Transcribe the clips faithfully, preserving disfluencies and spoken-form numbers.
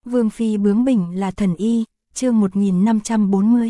Vương phi bướng bỉnh là thần y, chương một nghìn năm trăm bốn mươi.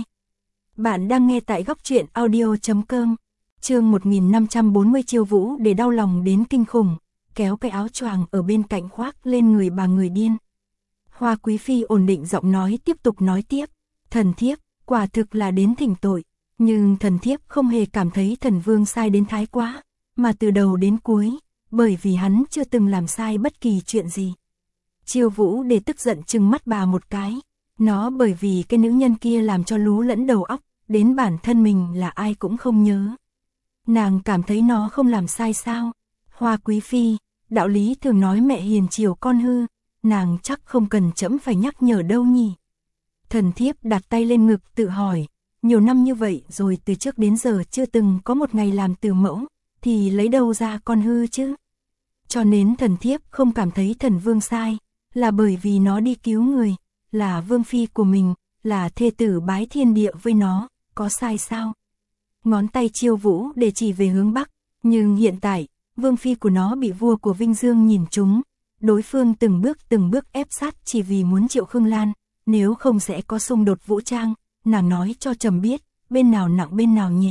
Bạn đang nghe tại góc truyện audio chấm com. Chương một nghìn năm trăm bốn mươi. Chiêu Vũ để đau lòng đến kinh khủng, kéo cái áo choàng ở bên cạnh khoác lên người bà người điên. Hoa quý phi ổn định giọng nói, tiếp tục nói tiếp, thần thiếp quả thực là đến thỉnh tội, nhưng thần thiếp không hề cảm thấy thần vương sai đến thái quá, mà từ đầu đến cuối, bởi vì hắn chưa từng làm sai bất kỳ chuyện gì. Chiêu Vũ để tức giận trừng mắt bà một cái, nó bởi vì cái nữ nhân kia làm cho lú lẫn đầu óc, đến bản thân mình là ai cũng không nhớ. Nàng cảm thấy nó không làm sai sao? Hoa quý phi, đạo lý thường nói mẹ hiền chiều con hư, nàng chắc không cần trẫm phải nhắc nhở đâu nhỉ. Thần thiếp đặt tay lên ngực tự hỏi, nhiều năm như vậy rồi từ trước đến giờ chưa từng có một ngày làm từ mẫu, thì lấy đâu ra con hư chứ? Cho nên thần thiếp không cảm thấy thần vương sai, là bởi vì nó đi cứu người, là vương phi của mình, là thê tử bái thiên địa với nó, có sai sao? Ngón tay Chiêu Vũ để chỉ về hướng Bắc, nhưng hiện tại, vương phi của nó bị vua của Vinh Dương nhìn trúng, đối phương từng bước từng bước ép sát chỉ vì muốn Triệu Khương Lan, nếu không sẽ có xung đột vũ trang, nàng nói cho trẫm biết, bên nào nặng bên nào nhẹ.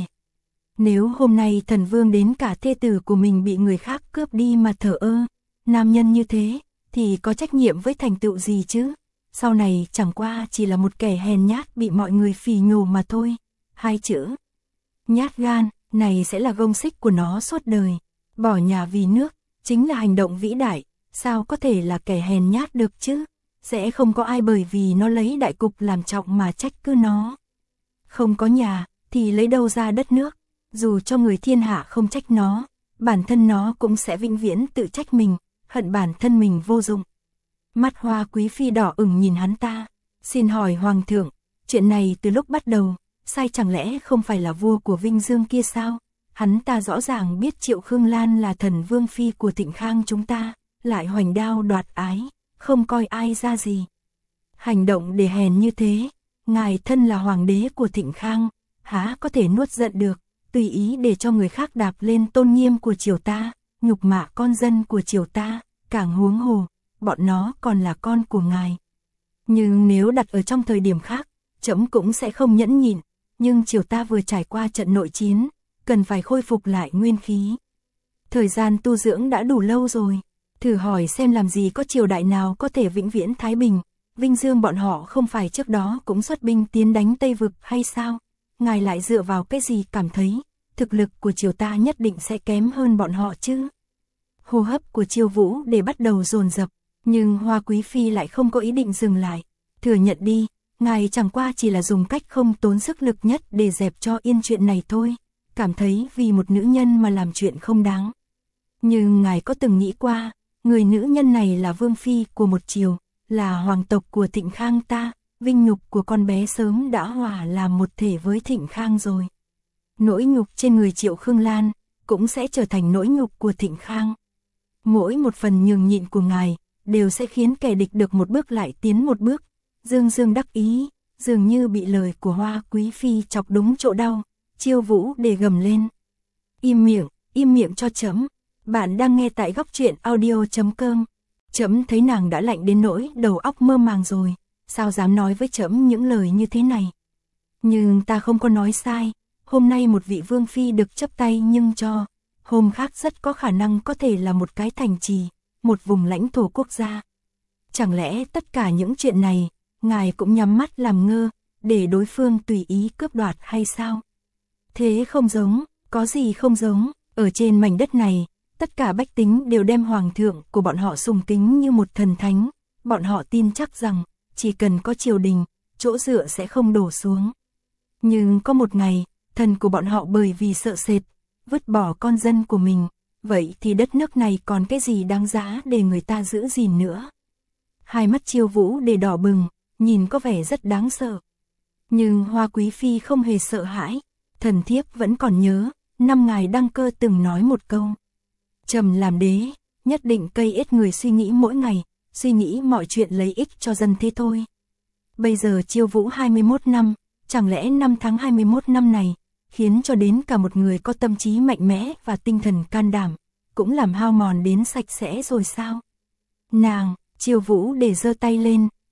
Nếu hôm nay thần vương đến cả thê tử của mình bị người khác cướp đi mà thờ ơ, nam nhân như thế, thì có trách nhiệm với thành tựu gì chứ? Sau này chẳng qua chỉ là một kẻ hèn nhát bị mọi người phỉ nhổ mà thôi. Hai chữ nhát gan này sẽ là gông xích của nó suốt đời. Bỏ nhà vì nước chính là hành động vĩ đại, sao có thể là kẻ hèn nhát được chứ? Sẽ không có ai bởi vì nó lấy đại cục làm trọng mà trách cứ nó. Không có nhà thì lấy đâu ra đất nước, dù cho người thiên hạ không trách nó, bản thân nó cũng sẽ vĩnh viễn tự trách mình, hận bản thân mình vô dụng. Mắt Hoa quý phi đỏ ửng nhìn hắn ta, xin hỏi hoàng thượng, chuyện này từ lúc bắt đầu, sai chẳng lẽ không phải là vua của Vinh Dương kia sao? Hắn ta rõ ràng biết Triệu Khương Lan là thần vương phi của Thịnh Khang chúng ta, lại hoành đao đoạt ái, không coi ai ra gì. Hành động để hèn như thế, ngài thân là hoàng đế của Thịnh Khang, há có thể nuốt giận được, tùy ý để cho người khác đạp lên tôn nghiêm của triều ta, nhục mạ con dân của triều ta, càng huống hồ, bọn nó còn là con của ngài. Nhưng nếu đặt ở trong thời điểm khác, trẫm cũng sẽ không nhẫn nhịn, nhưng triều ta vừa trải qua trận nội chiến, cần phải khôi phục lại nguyên khí. Thời gian tu dưỡng đã đủ lâu rồi, thử hỏi xem làm gì có triều đại nào có thể vĩnh viễn thái bình, Vinh Dương bọn họ không phải trước đó cũng xuất binh tiến đánh Tây Vực hay sao? Ngài lại dựa vào cái gì cảm thấy, thực lực của triều ta nhất định sẽ kém hơn bọn họ chứ? Hô hấp của Chiêu Vũ để bắt đầu dồn dập, nhưng Hoa quý phi lại không có ý định dừng lại. Thừa nhận đi, ngài chẳng qua chỉ là dùng cách không tốn sức lực nhất để dẹp cho yên chuyện này thôi, cảm thấy vì một nữ nhân mà làm chuyện không đáng. Nhưng ngài có từng nghĩ qua, người nữ nhân này là vương phi của một triều, là hoàng tộc của Thịnh Khang ta, vinh nhục của con bé sớm đã hòa làm một thể với Thịnh Khang rồi. Nỗi nhục trên người Triệu Khương Lan cũng sẽ trở thành nỗi nhục của Thịnh Khang. Mỗi một phần nhường nhịn của ngài đều sẽ khiến kẻ địch được một bước lại tiến một bước. Dương Dương đắc ý, dường như bị lời của Hoa quý phi chọc đúng chỗ đau, Chiêu Vũ để gầm lên. Im miệng, im miệng cho trẫm. Bạn đang nghe tại góc truyện audio chấm com. Trẫm thấy nàng đã lạnh đến nỗi đầu óc mơ màng rồi, sao dám nói với trẫm những lời như thế này? Nhưng ta không có nói sai, hôm nay một vị vương phi được chấp tay nhưng cho, hôm khác rất có khả năng có thể là một cái thành trì, một vùng lãnh thổ quốc gia. Chẳng lẽ tất cả những chuyện này, ngài cũng nhắm mắt làm ngơ, để đối phương tùy ý cướp đoạt hay sao? Thế không giống, có gì không giống, ở trên mảnh đất này, tất cả bách tính đều đem hoàng thượng của bọn họ sùng kính như một thần thánh, bọn họ tin chắc rằng, chỉ cần có triều đình, chỗ dựa sẽ không đổ xuống. Nhưng có một ngày, thần của bọn họ bởi vì sợ sệt, vứt bỏ con dân của mình, vậy thì đất nước này còn cái gì đáng giá để người ta giữ gìn nữa? Hai mắt Chiêu Vũ để đỏ bừng, nhìn có vẻ rất đáng sợ. Nhưng Hoa quý phi không hề sợ hãi, thần thiếp vẫn còn nhớ, năm ngài đăng cơ từng nói một câu. Trầm làm đế, nhất định cây ít người suy nghĩ mỗi ngày, suy nghĩ mọi chuyện lấy ích cho dân thế thôi. Bây giờ Chiêu Vũ hai mươi mốt năm, chẳng lẽ năm tháng hai mươi mốt năm này, khiến cho đến cả một người có tâm trí mạnh mẽ và tinh thần can đảm, cũng làm hao mòn đến sạch sẽ rồi sao? Nàng, Chiêu Vũ để giơ tay lên,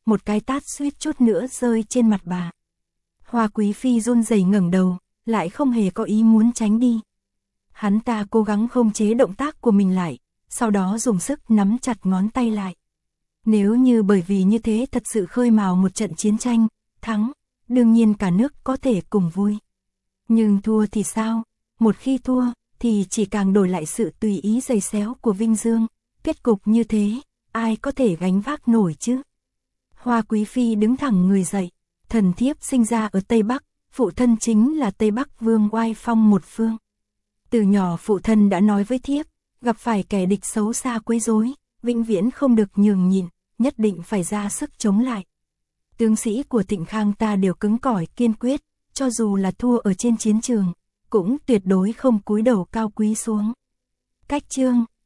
một cái tát suýt chút nữa rơi trên mặt bà. Hoa Quý Phi run rẩy ngẩng đầu, lại không hề có ý muốn tránh đi. Hắn ta cố gắng khống chế động tác của mình lại, sau đó dùng sức nắm chặt ngón tay lại. Nếu như bởi vì như thế thật sự khơi mào một trận chiến tranh, thắng, đương nhiên cả nước có thể cùng vui. Nhưng thua thì sao? Một khi thua, thì chỉ càng đổi lại sự tùy ý giày xéo của Vinh Dương. Kết cục như thế, ai có thể gánh vác nổi chứ? Hoa Quý Phi đứng thẳng người dậy. Thần thiếp sinh ra ở Tây Bắc, phụ thân chính là Tây Bắc Vương oai phong một phương. Từ nhỏ phụ thân đã nói với thiếp, gặp phải kẻ địch xấu xa quấy rối, vĩnh viễn không được nhường nhịn, nhất định phải ra sức chống lại. Tướng sĩ của Thịnh Khang ta đều cứng cỏi kiên quyết, cho dù là thua ở trên chiến trường, cũng tuyệt đối không cúi đầu cao quý xuống. Cách chương